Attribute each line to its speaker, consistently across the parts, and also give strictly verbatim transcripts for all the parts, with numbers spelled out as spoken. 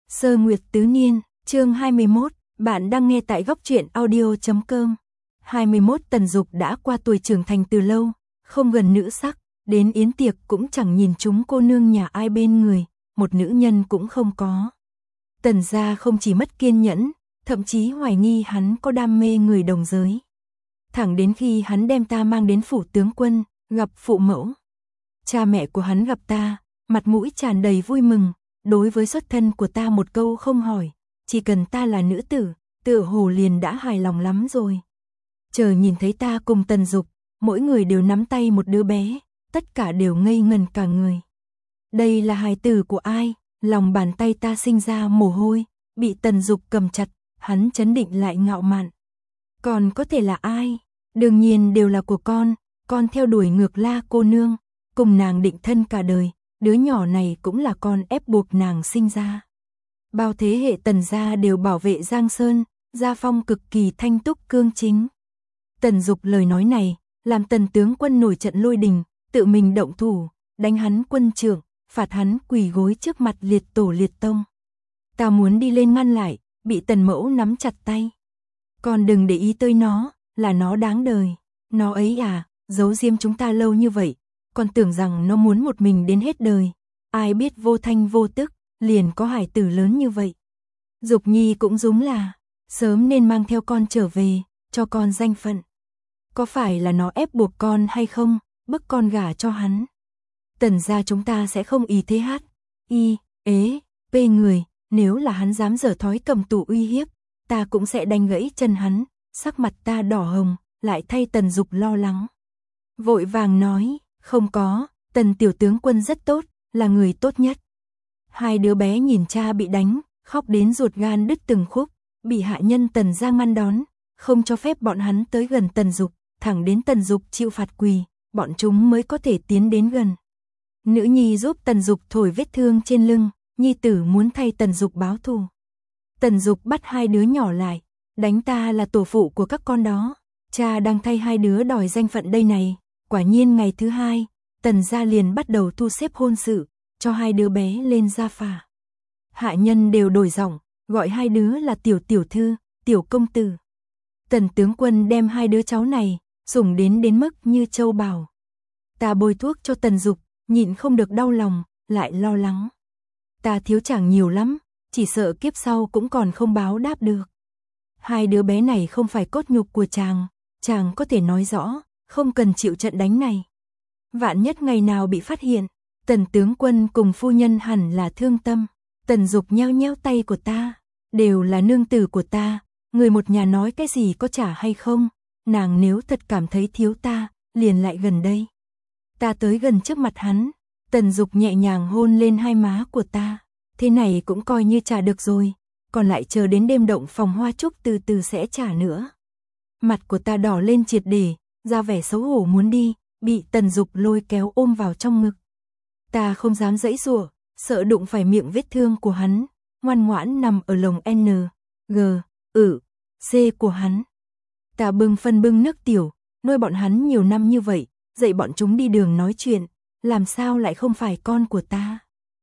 Speaker 1: Sơ Nguyệt Tứ Niên, chương hai mươi mốt, bạn đang nghe tại góc truyện audio chấm com. hai mươi mốt Tần Dục đã qua tuổi trưởng thành từ lâu, không gần nữ sắc, đến yến tiệc cũng chẳng nhìn chúng cô nương nhà ai bên người, một nữ nhân cũng không có. Tần gia không chỉ mất kiên nhẫn, thậm chí hoài nghi hắn có đam mê người đồng giới. Thẳng đến khi hắn đem ta mang đến phủ tướng quân, gặp phụ mẫu. Cha mẹ của hắn gặp ta, mặt mũi tràn đầy vui mừng, đối với xuất thân của ta một câu không hỏi, chỉ cần ta là nữ tử, tựa hồ liền đã hài lòng lắm rồi. Chờ nhìn thấy ta cùng Tần Dục, mỗi người đều nắm tay một đứa bé, tất cả đều ngây ngần cả người. Đây là hài tử của ai? Lòng bàn tay ta sinh ra mồ hôi, bị Tần Dục cầm chặt, hắn chấn định lại ngạo mạn. Còn có thể là ai? Đương nhiên đều là của con, con theo đuổi Ngược La cô nương, cùng nàng định thân cả đời, đứa nhỏ này cũng là con ép buộc nàng sinh ra. Bao thế hệ Tần gia đều bảo vệ Giang Sơn, gia phong cực kỳ thanh túc cương chính. Tần Dục lời nói này, làm Tần tướng quân nổi trận lôi đình, tự mình động thủ, đánh hắn quân trưởng, phạt hắn quỳ gối trước mặt liệt tổ liệt tông. Ta muốn đi lên ngăn lại, bị Tần mẫu nắm chặt tay. Còn đừng để ý tới nó, là nó đáng đời. Nó ấy à, giấu diêm chúng ta lâu như vậy, còn tưởng rằng nó muốn một mình đến hết đời. Ai biết vô thanh vô tức, liền có hải tử lớn như vậy. Dục Nhi cũng đúng là, sớm nên mang theo con trở về, cho con danh phận. Có phải là nó ép buộc con hay không, bức con gả cho hắn. Tần gia chúng ta sẽ không ý thế hát, y, ế, pê người, nếu là hắn dám dở thói cầm tù uy hiếp, ta cũng sẽ đánh gãy chân hắn. Sắc mặt ta đỏ hồng, lại thay Tần Dục lo lắng. Vội vàng nói, không có, Tần tiểu tướng quân rất tốt, là người tốt nhất. Hai đứa bé nhìn cha bị đánh, khóc đến ruột gan đứt từng khúc, bị hạ nhân Tần gia ngăn đón, không cho phép bọn hắn tới gần Tần Dục, thẳng đến Tần Dục chịu phạt quỳ, bọn chúng mới có thể tiến đến gần. Nữ nhi giúp Tần Dục thổi vết thương trên lưng, nhi tử muốn thay Tần Dục báo thù. Tần Dục bắt hai đứa nhỏ lại, đánh ta là tổ phụ của các con đó, cha đang thay hai đứa đòi danh phận đây này. Quả nhiên ngày thứ hai, Tần gia liền bắt đầu thu xếp hôn sự, cho hai đứa bé lên gia phả. Hạ nhân đều đổi giọng, gọi hai đứa là tiểu tiểu thư, tiểu công tử. Tần tướng quân đem hai đứa cháu này, sủng đến đến mức như châu bào. Ta bôi thuốc cho Tần Dục, nhịn không được đau lòng, lại lo lắng. Ta thiếu chàng nhiều lắm, chỉ sợ kiếp sau cũng còn không báo đáp được. Hai đứa bé này không phải cốt nhục của chàng, chàng có thể nói rõ, không cần chịu trận đánh này. Vạn nhất ngày nào bị phát hiện, Tần tướng quân cùng phu nhân hẳn là thương tâm. Tần Dục nheo nheo tay của ta, đều là nương tử của ta, người một nhà nói cái gì có trả hay không, nàng nếu thật cảm thấy thiếu ta, liền lại gần đây. Ta tới gần trước mặt hắn, Tần Dục nhẹ nhàng hôn lên hai má của ta, thế này cũng coi như trả được rồi, còn lại chờ đến đêm động phòng hoa trúc từ từ sẽ trả nữa. Mặt của ta đỏ lên triệt để, ra vẻ xấu hổ muốn đi, bị Tần Dục lôi kéo ôm vào trong ngực. Ta không dám giãy giụa, sợ đụng phải miệng vết thương của hắn, ngoan ngoãn nằm ở lồng N, G, ự, C của hắn. Ta bưng phân bưng nước tiểu, nuôi bọn hắn nhiều năm như vậy, dạy bọn chúng đi đường nói chuyện, làm sao lại không phải con của ta.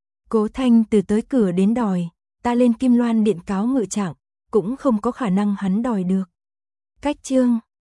Speaker 1: Cố Thanh từ tới cửa đến đòi, ta lên Kim Loan điện cáo ngự trạng, cũng không có khả năng hắn đòi được. Cách chương